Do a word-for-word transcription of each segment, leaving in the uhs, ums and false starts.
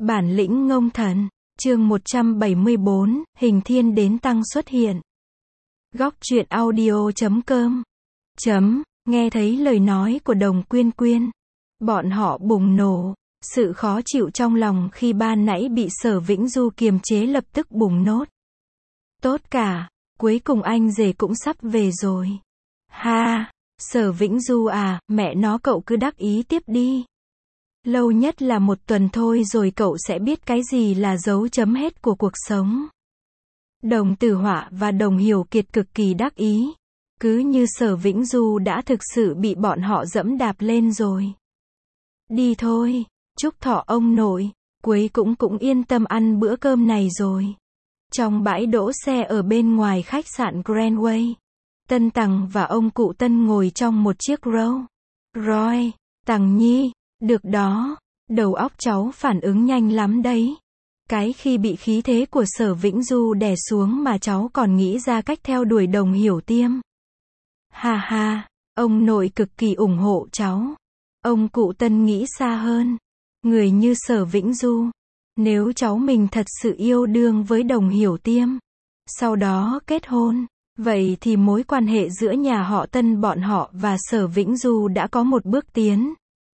Bản lĩnh ngông thần, chương một trăm bảy mươi bốn, hình thiên đến tăng xuất hiện. Góc truyện audio chấm com. Chấm, nghe thấy lời nói của Đồng Quyên Quyên. Bọn họ bùng nổ. Sự khó chịu trong lòng khi ban nãy bị Sở Vĩnh Du kiềm chế lập tức bùng nốt. Tốt cả, cuối cùng anh rể cũng sắp về rồi. Ha, Sở Vĩnh Du à, mẹ nó cậu cứ đắc ý tiếp đi. Lâu nhất là một tuần thôi rồi cậu sẽ biết cái gì là dấu chấm hết của cuộc sống. Đồng Tử Họa và Đồng Hiểu Kiệt cực kỳ đắc ý. Cứ như Sở Vĩnh Du đã thực sự bị bọn họ dẫm đạp lên rồi. Đi thôi, chúc thọ ông nội, cuối cũng cũng yên tâm ăn bữa cơm này rồi. Trong bãi đỗ xe ở bên ngoài khách sạn Grand Way, Tân Tằng và ông cụ Tân ngồi trong một chiếc Rolls Royce. Tằng Nhi, được đó, đầu óc cháu phản ứng nhanh lắm đấy. Cái khi bị khí thế của Sở Vĩnh Du đè xuống mà cháu còn nghĩ ra cách theo đuổi Đồng Hiểu Tiêm. Ha ha, ông nội cực kỳ ủng hộ cháu. Ông cụ Tân nghĩ xa hơn. Người như Sở Vĩnh Du, nếu cháu mình thật sự yêu đương với Đồng Hiểu Tiêm, sau đó kết hôn, vậy thì mối quan hệ giữa nhà họ Tân bọn họ và Sở Vĩnh Du đã có một bước tiến.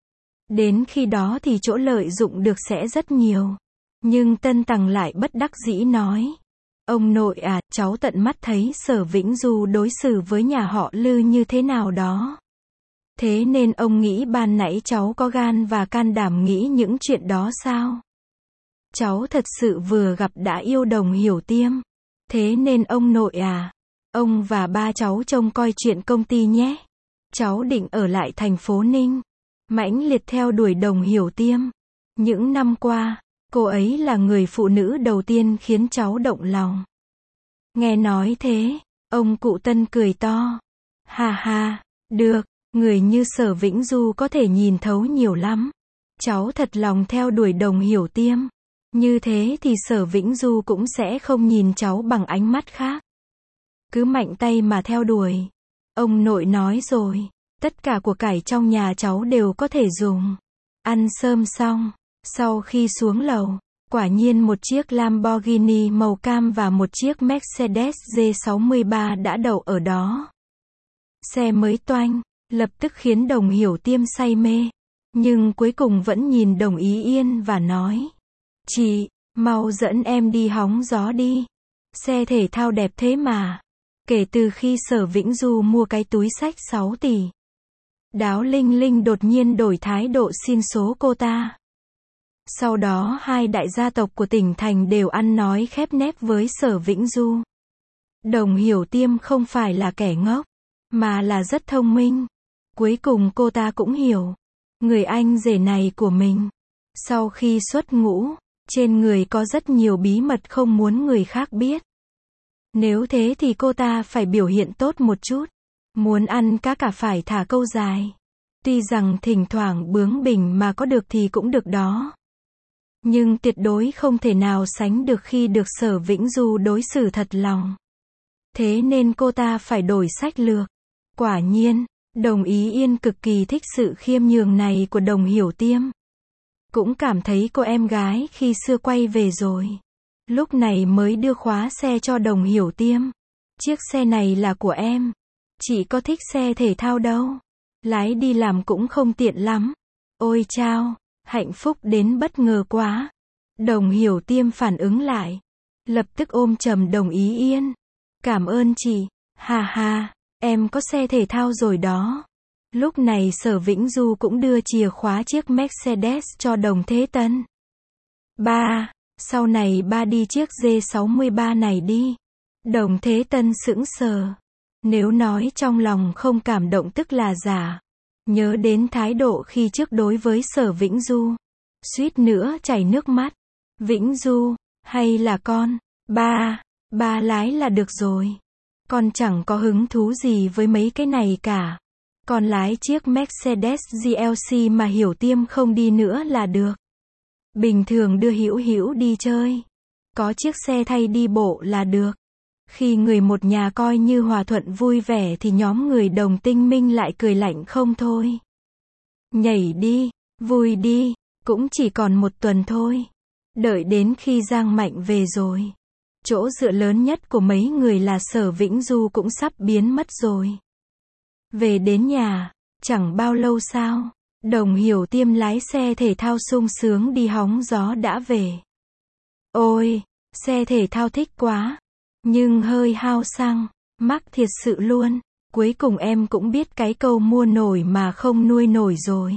Đến khi đó thì chỗ lợi dụng được sẽ rất nhiều. Nhưng Tân Tằng lại bất đắc dĩ nói. Ông nội à, cháu tận mắt thấy Sở Vĩnh Du đối xử với nhà họ Lư như thế nào đó. Thế nên ông nghĩ ban nãy cháu có gan và can đảm nghĩ những chuyện đó sao? Cháu thật sự vừa gặp đã yêu Đồng Hiểu Tiêm. Thế nên ông nội à, ông và ba cháu trông coi chuyện công ty nhé. Cháu định ở lại thành phố Ninh, mãnh liệt theo đuổi Đồng Hiểu Tiêm. Những năm qua, cô ấy là người phụ nữ đầu tiên khiến cháu động lòng. Nghe nói thế, ông cụ Tân cười to. Ha ha, được, người như Sở Vĩnh Du có thể nhìn thấu nhiều lắm. Cháu thật lòng theo đuổi Đồng Hiểu Tiêm. Như thế thì Sở Vĩnh Du cũng sẽ không nhìn cháu bằng ánh mắt khác. Cứ mạnh tay mà theo đuổi. Ông nội nói rồi, tất cả của cải trong nhà cháu đều có thể dùng. Ăn cơm xong, sau khi xuống lầu, quả nhiên một chiếc Lamborghini màu cam và một chiếc Mercedes G sáu mươi ba đã đậu ở đó. Xe mới toanh, lập tức khiến Đồng Hiểu Tiêm say mê. Nhưng cuối cùng vẫn nhìn Đồng Ý Yên và nói. Chị, mau dẫn em đi hóng gió đi. Xe thể thao đẹp thế mà. Kể từ khi Sở Vĩnh Du mua cái túi xách sáu tỷ. Đáo Linh Linh đột nhiên đổi thái độ xin số cô ta. Sau đó hai đại gia tộc của tỉnh thành đều ăn nói khép nép với Sở Vĩnh Du. Đồng Hiểu Tiêm không phải là kẻ ngốc, mà là rất thông minh. Cuối cùng cô ta cũng hiểu. Người anh rể này của mình, sau khi xuất ngũ, trên người có rất nhiều bí mật không muốn người khác biết. Nếu thế thì cô ta phải biểu hiện tốt một chút. Muốn ăn cá cả phải thả câu dài. Tuy rằng thỉnh thoảng bướng bỉnh mà có được thì cũng được đó. Nhưng tuyệt đối không thể nào sánh được khi được Sở Vĩnh Du đối xử thật lòng. Thế nên cô ta phải đổi sách lược. Quả nhiên, Đồng Ý Yên cực kỳ thích sự khiêm nhường này của Đồng Hiểu Tiêm. Cũng cảm thấy cô em gái khi xưa quay về rồi. Lúc này mới đưa khóa xe cho Đồng Hiểu Tiêm. Chiếc xe này là của em. Chị có thích xe thể thao đâu. Lái đi làm cũng không tiện lắm. Ôi chao, hạnh phúc đến bất ngờ quá. Đồng Hiểu Tiêm phản ứng lại. Lập tức ôm chầm Đồng Ý Yên. Cảm ơn chị. Ha ha, em có xe thể thao rồi đó. Lúc này Sở Vĩnh Du cũng đưa chìa khóa chiếc Mercedes cho Đồng Thế Tân. Ba, sau này ba đi chiếc G sáu mươi ba này đi. Đồng Thế Tân sững sờ. Nếu nói trong lòng không cảm động tức là giả. Nhớ đến thái độ khi trước đối với Sở Vĩnh Du. Suýt nữa chảy nước mắt. Vĩnh Du, hay là con? Ba, ba lái là được rồi. Con chẳng có hứng thú gì với mấy cái này cả. Con lái chiếc Mercedes giê lờ xê mà Hiểu Tiêm không đi nữa là được. Bình thường đưa Hữu Hữu đi chơi. Có chiếc xe thay đi bộ là được. Khi người một nhà coi như hòa thuận vui vẻ thì nhóm người Đồng Tinh Minh lại cười lạnh không thôi. Nhảy đi, vui đi, cũng chỉ còn một tuần thôi. Đợi đến khi Giang Mạnh về rồi. Chỗ dựa lớn nhất của mấy người là Sở Vĩnh Du cũng sắp biến mất rồi. Về đến nhà, chẳng bao lâu sau, Đồng Hiểu Tiêm lái xe thể thao sung sướng đi hóng gió đã về. Ôi, xe thể thao thích quá, nhưng hơi hao xăng, mắc thiệt sự luôn. Cuối cùng em cũng biết cái câu mua nổi mà không nuôi nổi rồi.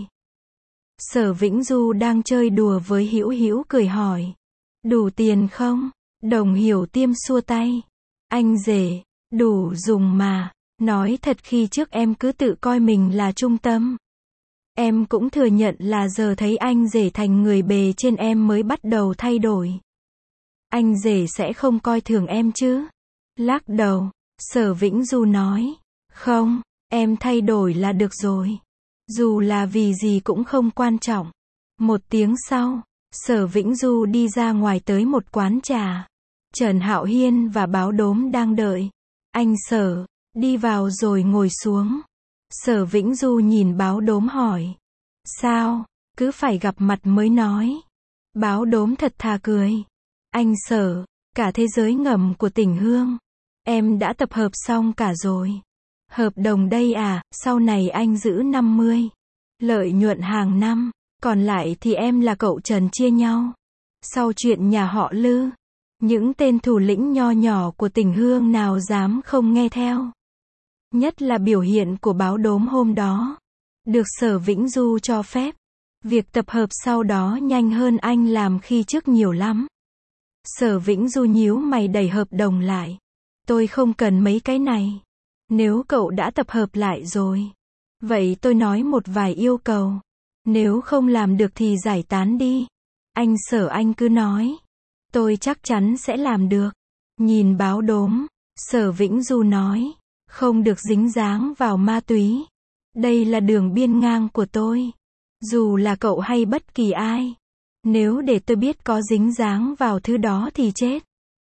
Sở Vĩnh Du đang chơi đùa với Hữu Hữu cười hỏi. Đủ tiền không? Đồng Hiểu Tiêm xua tay. Anh rể, đủ dùng mà. Nói thật khi trước em cứ tự coi mình là trung tâm. Em cũng thừa nhận là giờ thấy anh rể thành người bề trên em mới bắt đầu thay đổi. Anh rể sẽ không coi thường em chứ? Lắc đầu, Sở Vĩnh Du nói. Không, em thay đổi là được rồi. Dù là vì gì cũng không quan trọng. Một tiếng sau, Sở Vĩnh Du đi ra ngoài tới một quán trà. Trần Hạo Hiên và Báo Đốm đang đợi. Anh Sở, đi vào rồi ngồi xuống. Sở Vĩnh Du nhìn Báo Đốm hỏi. Sao, cứ phải gặp mặt mới nói. Báo Đốm thật thà cười. Anh Sở, cả thế giới ngầm của Tỉnh Hương. Em đã tập hợp xong cả rồi. Hợp đồng đây à, sau này anh giữ năm mươi. Lợi nhuận hàng năm, còn lại thì em là cậu Trần chia nhau. Sau chuyện nhà họ Lư, những tên thủ lĩnh nho nhỏ của Tỉnh Hương nào dám không nghe theo. Nhất là biểu hiện của Báo Đốm hôm đó. Được Sở Vĩnh Du cho phép. Việc tập hợp sau đó nhanh hơn anh làm khi trước nhiều lắm. Sở Vĩnh Du nhíu mày đẩy hợp đồng lại. Tôi không cần mấy cái này. Nếu cậu đã tập hợp lại rồi, vậy tôi nói một vài yêu cầu. Nếu không làm được thì giải tán đi. Anh Sở anh cứ nói. Tôi chắc chắn sẽ làm được. Nhìn Báo Đốm, Sở Vĩnh Du nói. Không được dính dáng vào ma túy. Đây là đường biên ngang của tôi. Dù là cậu hay bất kỳ ai. Nếu để tôi biết có dính dáng vào thứ đó thì chết.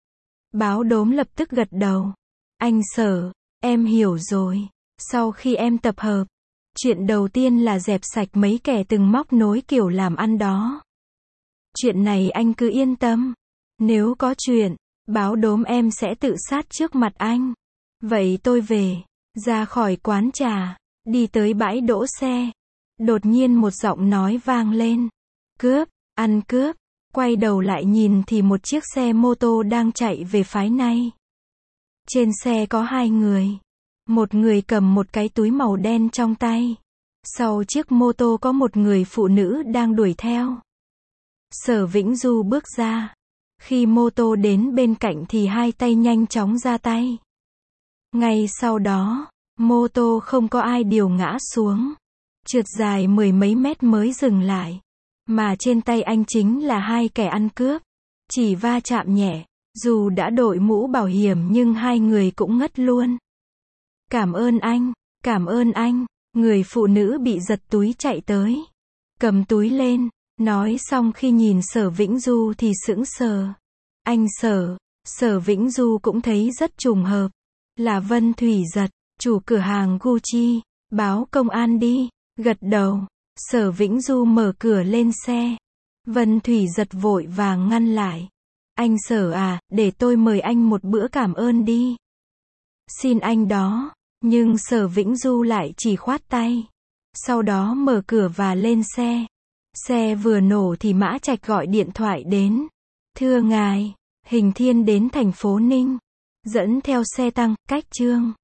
Báo Đốm lập tức gật đầu. Anh Sở, em hiểu rồi. Sau khi em tập hợp, chuyện đầu tiên là dẹp sạch mấy kẻ từng móc nối kiểu làm ăn đó. Chuyện này anh cứ yên tâm. Nếu có chuyện, Báo Đốm em sẽ tự sát trước mặt anh. Vậy tôi về, ra khỏi quán trà, đi tới bãi đỗ xe. Đột nhiên một giọng nói vang lên. Cướp, ăn cướp. Quay đầu lại nhìn thì một chiếc xe mô tô đang chạy về phái này. Trên xe có hai người. Một người cầm một cái túi màu đen trong tay. Sau chiếc mô tô có một người phụ nữ đang đuổi theo. Sở Vĩnh Du bước ra. Khi mô tô đến bên cạnh thì hai tay nhanh chóng ra tay. Ngay sau đó, mô tô không có ai điều ngã xuống. Trượt dài mười mấy mét mới dừng lại. Mà trên tay anh chính là hai kẻ ăn cướp. Chỉ va chạm nhẹ. Dù đã đội mũ bảo hiểm nhưng hai người cũng ngất luôn. Cảm ơn anh, cảm ơn anh. Người phụ nữ bị giật túi chạy tới. Cầm túi lên. Nói xong khi nhìn Sở Vĩnh Du thì sững sờ. Anh Sở, Sở Vĩnh Du cũng thấy rất trùng hợp. Là Vân Thủy Giật, chủ cửa hàng Gucci. Báo công an đi. Gật đầu. Sở Vĩnh Du mở cửa lên xe. Vân Thủy Giật vội vàng ngăn lại. Anh Sở à, để tôi mời anh một bữa cảm ơn đi. Xin anh đó. Nhưng Sở Vĩnh Du lại chỉ khoát tay. Sau đó mở cửa và lên xe. Xe vừa nổ thì Mã Trạch gọi điện thoại đến. Thưa ngài, Hình Thiên đến thành phố Ninh. Dẫn theo xe tăng, cách Trương.